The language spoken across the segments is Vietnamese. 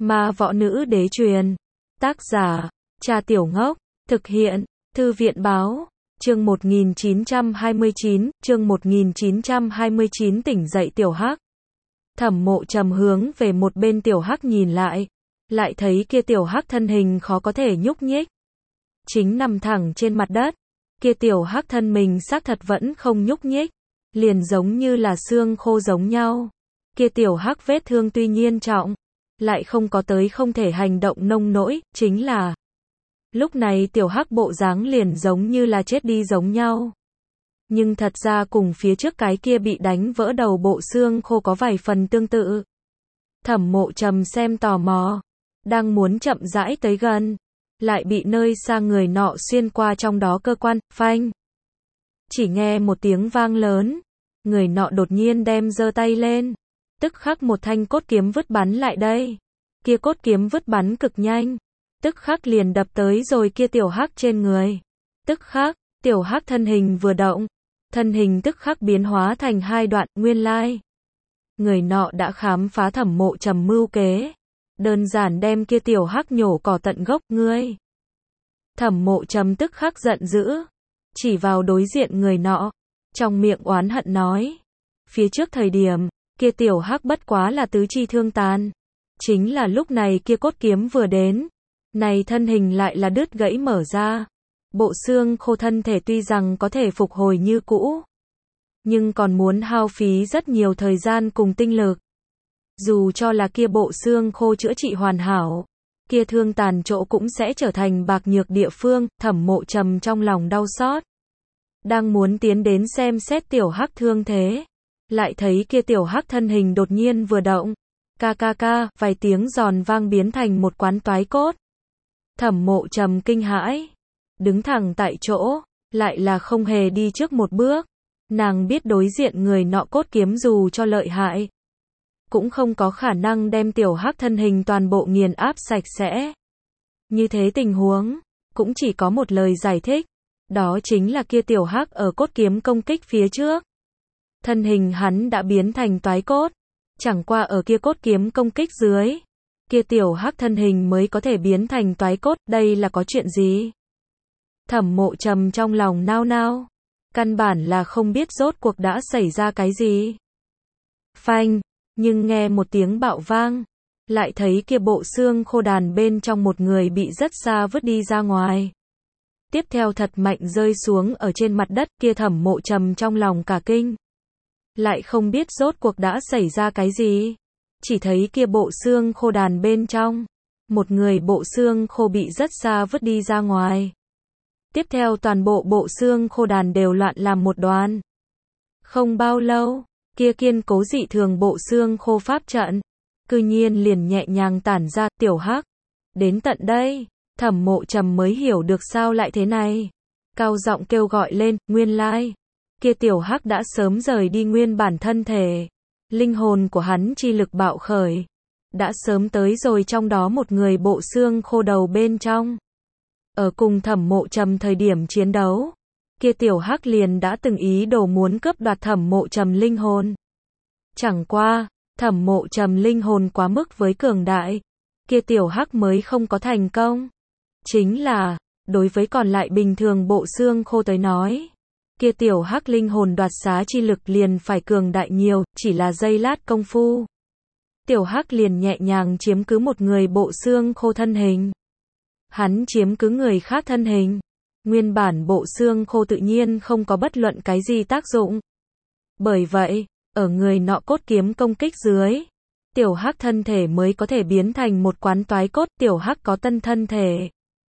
Ma võ nữ đế truyền. Tác giả, Cha Tiểu Ngốc. Thực hiện, Thư viện báo. Chương 1929, tỉnh dậy Tiểu Hắc. Thẩm Mộ Trầm hướng về một bên Tiểu Hắc nhìn lại thấy kia Tiểu Hắc thân hình khó có thể nhúc nhích. Chính nằm thẳng trên mặt đất, kia Tiểu Hắc thân mình xác thật vẫn không nhúc nhích, liền giống như là xương khô giống nhau. Kia Tiểu Hắc vết thương tuy nhiên trọng, lại không có tới không thể hành động nông nỗi, chính là lúc này Tiểu Hắc bộ dáng liền giống như là chết đi giống nhau. Nhưng thật ra cùng phía trước cái kia bị đánh vỡ đầu bộ xương khô có vài phần tương tự. Thẩm Mộ Trầm xem tò mò, đang muốn chậm rãi tới gần, lại bị nơi xa người nọ xuyên qua trong đó cơ quan, phanh. Chỉ nghe một tiếng vang lớn, người nọ đột nhiên đem giơ tay lên, tức khắc một thanh cốt kiếm vứt bắn lại đây. Kia cốt kiếm vứt bắn cực nhanh, tức khắc liền đập tới rồi kia Tiểu Hắc trên người. Tức khắc, Tiểu Hắc thân hình vừa động, thân hình tức khắc biến hóa thành hai đoạn, nguyên lai. Người nọ đã khám phá Thẩm Mộ Trầm mưu kế, đơn giản đem kia Tiểu Hắc nhổ cỏ tận gốc, ngươi. Thẩm Mộ Trầm tức khắc giận dữ, chỉ vào đối diện người nọ, trong miệng oán hận nói. Phía trước thời điểm, kia Tiểu Hắc bất quá là tứ chi thương tàn. Chính là lúc này kia cốt kiếm vừa đến, này thân hình lại là đứt gãy mở ra. Bộ xương khô thân thể tuy rằng có thể phục hồi như cũ, nhưng còn muốn hao phí rất nhiều thời gian cùng tinh lực. Dù cho là kia bộ xương khô chữa trị hoàn hảo, kia thương tàn chỗ cũng sẽ trở thành bạc nhược địa phương. Thẩm Mộ Trầm trong lòng đau xót, đang muốn tiến đến xem xét Tiểu Hắc thương thế, lại thấy kia Tiểu Hắc thân hình đột nhiên vừa động, vài tiếng giòn vang biến thành một quán toái cốt. Thẩm Mộ Trầm kinh hãi, đứng thẳng tại chỗ, lại là không hề đi trước một bước. Nàng biết đối diện người nọ cốt kiếm dù cho lợi hại, cũng không có khả năng đem Tiểu Hắc thân hình toàn bộ nghiền áp sạch sẽ. Như thế tình huống, cũng chỉ có một lời giải thích, đó chính là kia Tiểu Hắc ở cốt kiếm công kích phía trước, thân hình hắn đã biến thành toái cốt, chẳng qua ở kia cốt kiếm công kích dưới, kia Tiểu Hắc thân hình mới có thể biến thành toái cốt. Đây là có chuyện gì? Thẩm Mộ Trầm trong lòng nao nao, căn bản là không biết rốt cuộc đã xảy ra cái gì. Phanh, nhưng nghe một tiếng bạo vang, lại thấy kia bộ xương khô đàn bên trong một người bị rất xa vứt đi ra ngoài. Tiếp theo thật mạnh rơi xuống ở trên mặt đất. Kia Thẩm Mộ Trầm trong lòng cả kinh, lại không biết rốt cuộc đã xảy ra cái gì. Chỉ thấy kia bộ xương khô đàn bên trong, một người bộ xương khô bị rất xa vứt đi ra ngoài. Tiếp theo toàn bộ bộ xương khô đàn đều loạn làm một đoàn. Không bao lâu, kia kiên cố dị thường bộ xương khô pháp trận, cư nhiên liền nhẹ nhàng tản ra. Tiểu Hắc, đến tận đây, Thẩm Mộ Trầm mới hiểu được sao lại thế này. Cao giọng kêu gọi lên, nguyên lai, kia Tiểu Hắc đã sớm rời đi nguyên bản thân thể. Linh hồn của hắn chi lực bạo khởi, đã sớm tới rồi trong đó một người bộ xương khô đầu bên trong. Ở cùng Thẩm Mộ Trầm thời điểm chiến đấu, kia Tiểu Hắc liền đã từng ý đồ muốn cướp đoạt Thẩm Mộ Trầm linh hồn. Chẳng qua, Thẩm Mộ Trầm linh hồn quá mức với cường đại, kia Tiểu Hắc mới không có thành công. Chính là, đối với còn lại bình thường bộ xương khô tới nói, kia Tiểu Hắc linh hồn đoạt xá chi lực liền phải cường đại nhiều. Chỉ là giây lát công phu, Tiểu Hắc liền nhẹ nhàng chiếm cứ một người bộ xương khô thân hình. Hắn chiếm cứ người khác thân hình, nguyên bản bộ xương khô tự nhiên không có bất luận cái gì tác dụng. Bởi vậy, ở người nọ cốt kiếm công kích dưới, Tiểu Hắc thân thể mới có thể biến thành một quán toái cốt. Tiểu Hắc có tân thân thể,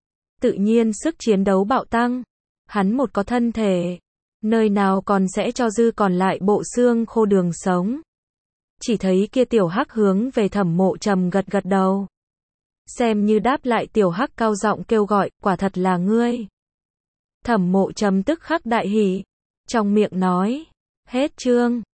tự nhiên sức chiến đấu bạo tăng. Hắn một có thân thể, nơi nào còn sẽ cho dư còn lại bộ xương khô đường sống. Chỉ thấy kia Tiểu Hắc hướng về Thẩm Mộ Trầm gật gật đầu, xem như đáp lại. Tiểu Hắc cao giọng kêu gọi, quả thật là ngươi. Thẩm Mộ Trầm tức khắc đại hỉ, trong miệng nói, hết chương.